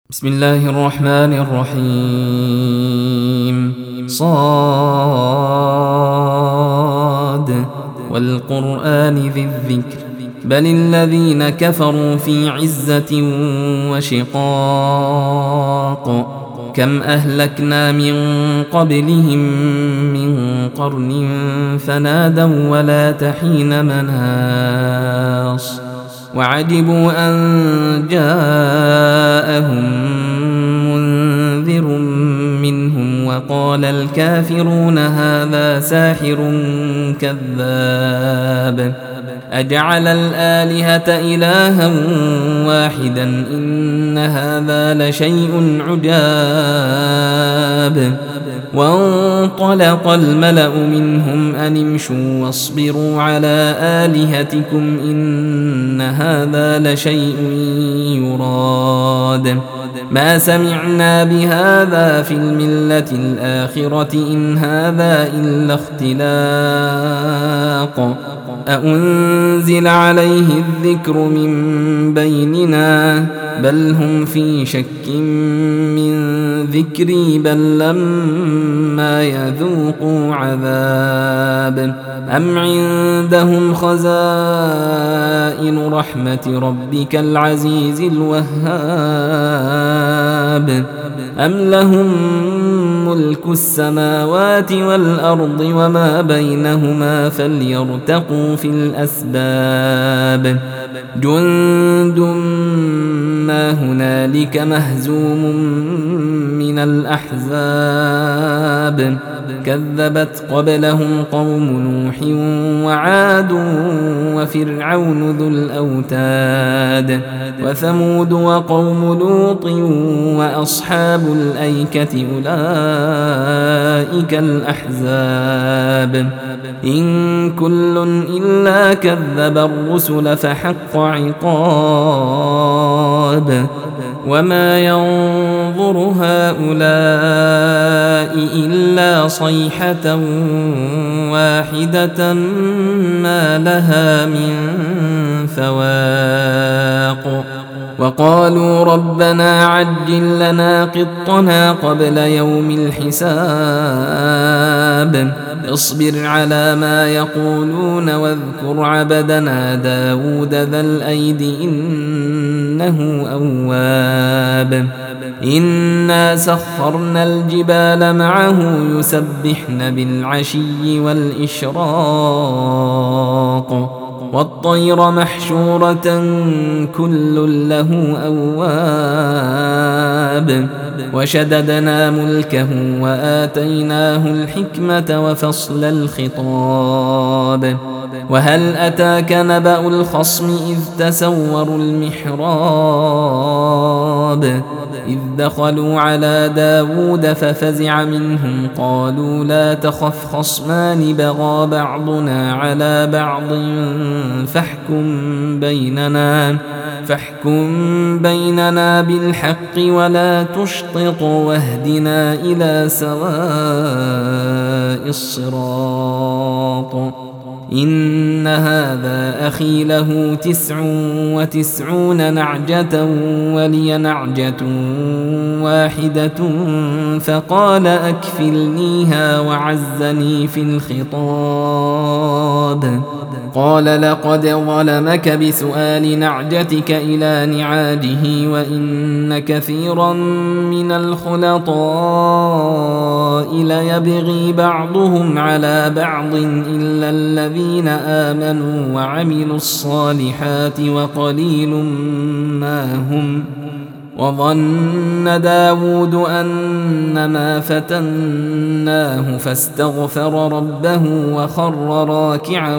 بسم الله الرحمن الرحيم صاد والقرآن ذي الذكر بل الذين كفروا في عزة وشقاق كم أهلكنا من قبلهم من قرن فنادوا ولا تحين مناص وعجبوا أن جاءهم منذر منهم وقال الكافرون هذا ساحر كذاب أجعل الآلهة إلها واحدا إن هذا لشيء عجاب وانطلق الملأ منهم أن امشوا واصبروا على آلهتكم إن هذا لشيء يراد ما سمعنا بهذا في الملة الآخرة إن هذا إلا اختلاق أأنزل عليه الذكر من بيننا بل هم في شك من ذكري بل لما يذوقوا عذاب أم عندهم خزائن رحمة ربك العزيز الوهاب أم لهم ملك السماوات والأرض وما بينهما فليرتقوا في الأسباب جند ما هنالك مهزوم من الأحزاب كذبت قبلهم قوم نوح وعاد وفرعون ذو الأوتاد وثمود وقوم لوط وأصحاب الأيكة أولئك الأحزاب إن كل إلا كذب الرسل فحق عقاب وما ينظر هؤلاء إلا صيحة واحدة ما لها من فواق وقالوا ربنا عجل لنا قطنا قبل يوم الحساب اصبر على ما يقولون واذكر عبدنا داود ذا الأيد إنه أواب إنا سخرنا الجبال معه يسبحن بالعشي والإشراق والطير محشورة كل له أواب وشددنا ملكه وآتيناه الحكمة وفصل الخطاب وهل أتاك نبأ الخصم إذ تسوروا المحراب إذ دخلوا على داود ففزع منهم قالوا لا تخف خصمان بغى بعضنا على بعض فاحكم بيننا بالحق ولا تشطط واهدنا إلى سواء الصراط إن هذا أخي له 99 نعجة ولي نعجة واحدة فقال أكفلنيها وعزني في الخطاب قال لقد ظلمك بسؤال نعجتك إلى نعاجه وإن كثيرا من الخلطاء ليبغي بعضهم على بعض إلا الذين آمنوا وعملوا الصالحات وقليل ما هم وظن داود أنما فتناه فاستغفر ربه وخر راكعا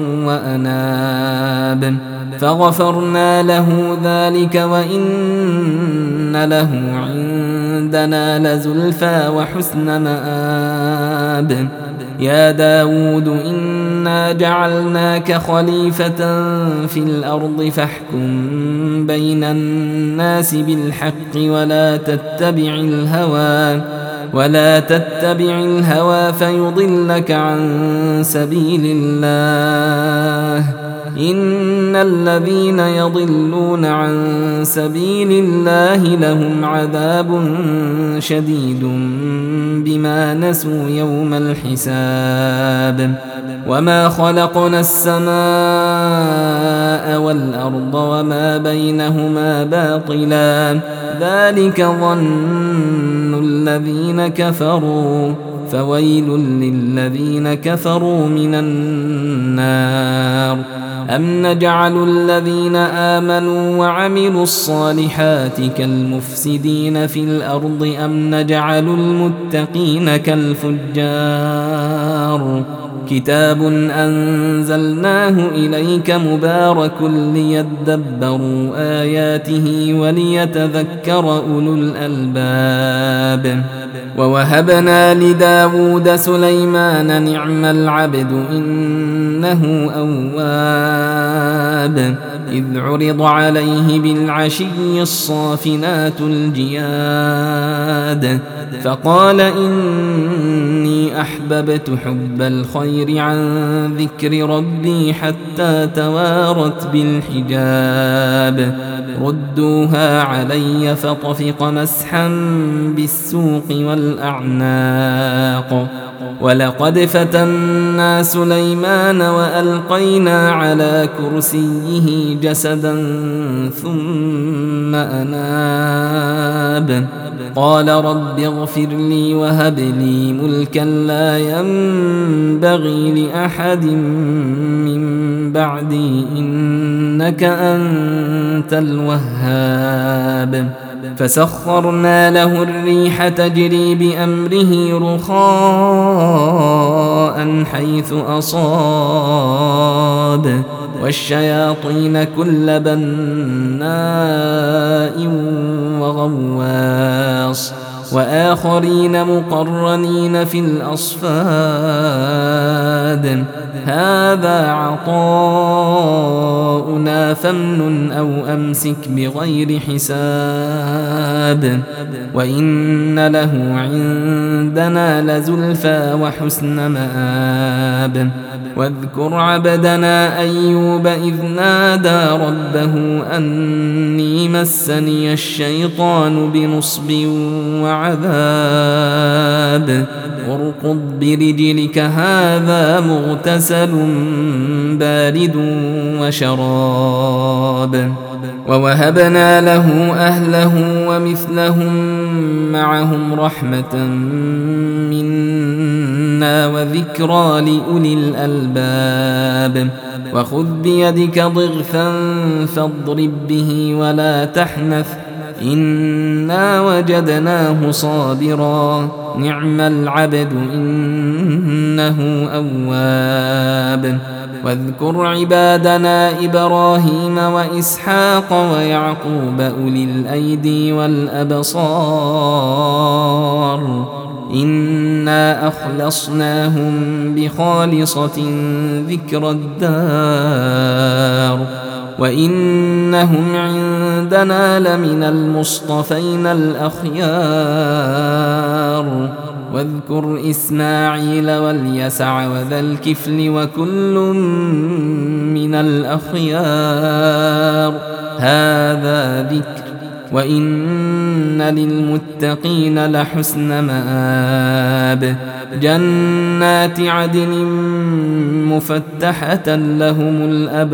وأناب فغفرنا له ذلك وإن له عندنا لزلفى وحسن مآب يا داود إنا جعلناك خليفة في الأرض فاحكم بين الناس بالحق ولا تتبع الهوى فيضلك عن سبيل الله إن الذين يضلون عن سبيل الله لهم عذاب شديد بما نسوا يوم الحساب وما خلقنا السماء والأرض وما بينهما باطلا ذلك ظن الذين كفروا فويل للذين كفروا من النار أم نجعل الذين آمنوا وعملوا الصالحات كالمفسدين في الأرض أم نجعل المتقين كالفجار كتاب أنزلناه إليك مبارك ليدبروا آياته وليتذكر أولو الألباب ووهبنا لداود سليمان نعم العبد إنه أواب إذ عرض عليه بالعشي الصافنات الجياد فقال إني أحببت حب الخير عن ذكر ربي حتى توارت بالحجاب ردوها علي فطفق مسحا بالسوق والأعناق ولقد فتنا سليمان وألقينا على كرسيه جسدا ثم أناب قال رب اغفر لي وهب لي ملكا لا ينبغي لأحد من بعدي إنك أنت الوهاب فسخرنا له الريح تجري بأمره رخاء حيث أصاب والشياطين كل بناء وغواص وآخرين مقرنين في الأصفاد هذا عطاؤنا فامنن أو أمسك بغير حساب وإن له عندنا لزلفى وحسن مآب واذكر عبدنا أيوب إذ نادى ربه أني مسني الشيطان بنصب وعذاب اركض برجلك هذا مغتسل بارد وشراب ووهبنا له أهله ومثلهم معهم رحمة منا وذكرى لأولي الألباب وخذ بيدك ضغثا فاضرب به ولا تحنث إنا وجدناه صابرا نعم العبد إنه أواب واذكر عبادنا إبراهيم وإسحاق ويعقوب أولي الأيدي والأبصار إنا أخلصناهم بخالصة ذكر الدار وإنهم عندنا لمن المصطفين الأخيار واذكر إسماعيل واليسع وذا الكفل وكل من الأخيار هذا ذكر وإن للمتقين لحسن مآب جنات عدن مفتحة لهم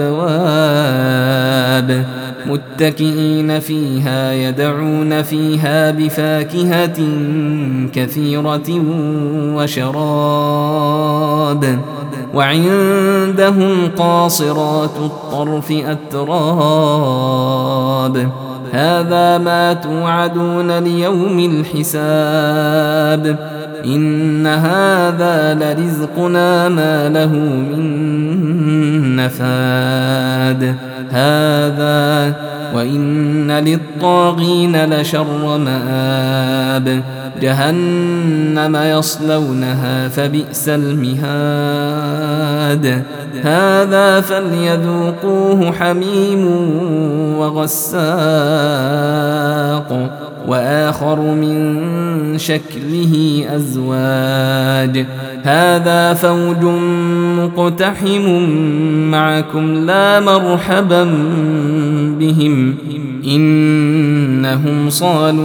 الأبواب متكئين فيها يدعون فيها بفاكهة كثيرة وشراب وعندهم قاصرات الطرف أتراب هذا ما توعدون ليوم الحساب إن هذا لرزقنا ما له من نفاد هذا وإن للطاغين لشر مآب جهنم يصلونها فبئس المهاد هذا فليذوقوه حميم وغساق وآخر من شكله أزواج هذا فوج مقتحم معكم لا مرحبا بهم إنهم صالوا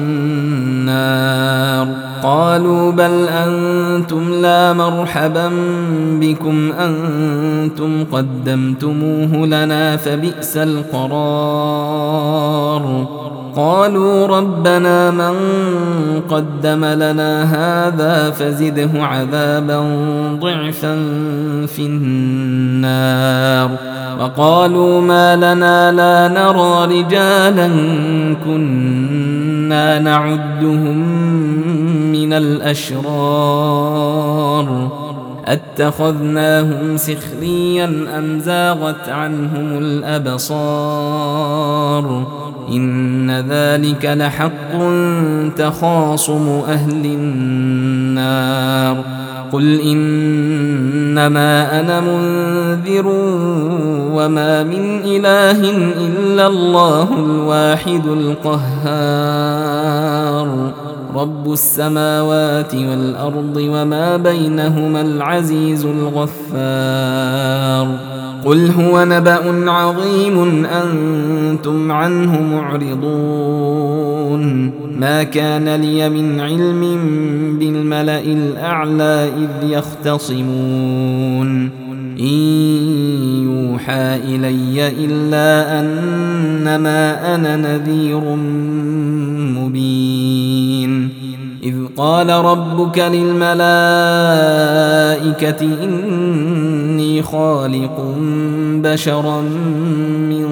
النار قالوا بل أنتم لا مرحبا بكم أنتم قدمتموه لنا فبئس القرار قالوا ربنا من قدم لنا هذا فزده عذابا ضعفا في النار وقالوا ما لنا لا نرى رجالا كنا نعدهم من الأشرار أتخذناهم سخريا أم زاغت عنهم الأبصار إن ذلك لحق تخاصم أهل النار قل إنما أنا منذر وما من إله إلا الله الواحد القهار رب السماوات والأرض وما بينهما العزيز الغفار قل هو نبأ عظيم أنتم عنه معرضون ما كان لي من علم بالملأ الأعلى إذ يختصمون إن يوحى إلي إلا أنما أنا نذير مبين إذ قال ربك للملائكة إني خالق بشرا من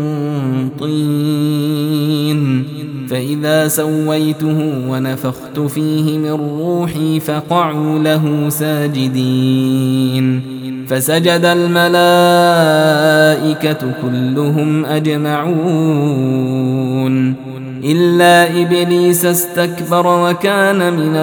طين فإذا سويته ونفخت فيه من روحي فقعوا له ساجدين فسجد الملائكة كلهم أجمعون إلا إبليس استكبر وكان من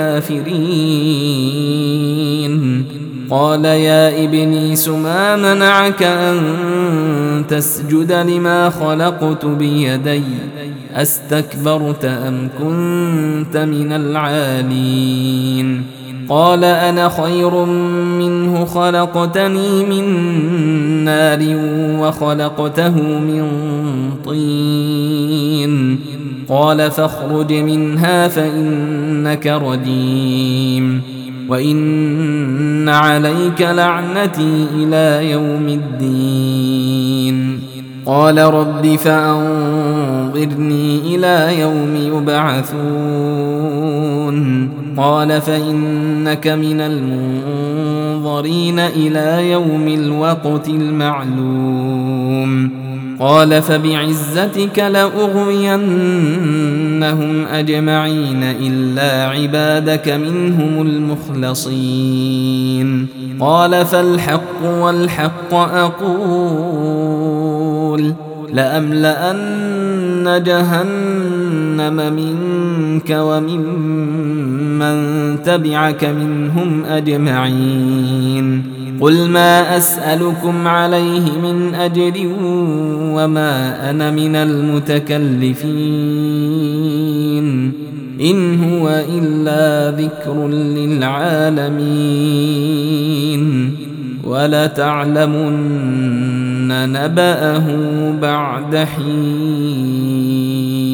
الكافرين قال يا إبليس ما منعك أن تسجد لما خلقت بيدي أستكبرت أم كنت من العالين قال أنا خير منه خلقتني من نار وخلقته من طين قال فاخرج منها فإنك رجيم وإن عليك لعنتي إلى يوم الدين قال رب فأنظرني إلى يوم يبعثون قال فإنك من المنظرين إلى يوم الوقت المعلوم قال فبعزتك لأغوينهم أجمعين إلا عبادك منهم المخلصين قال فالحق والحق أقول لأملأن جهنم منك وممن تبعك منهم أجمعين قل ما أسألكم عليه من أجر وما أنا من المتكلفين إن هو إلا ذكر للعالمين ولتعلمن نبأه بعد حين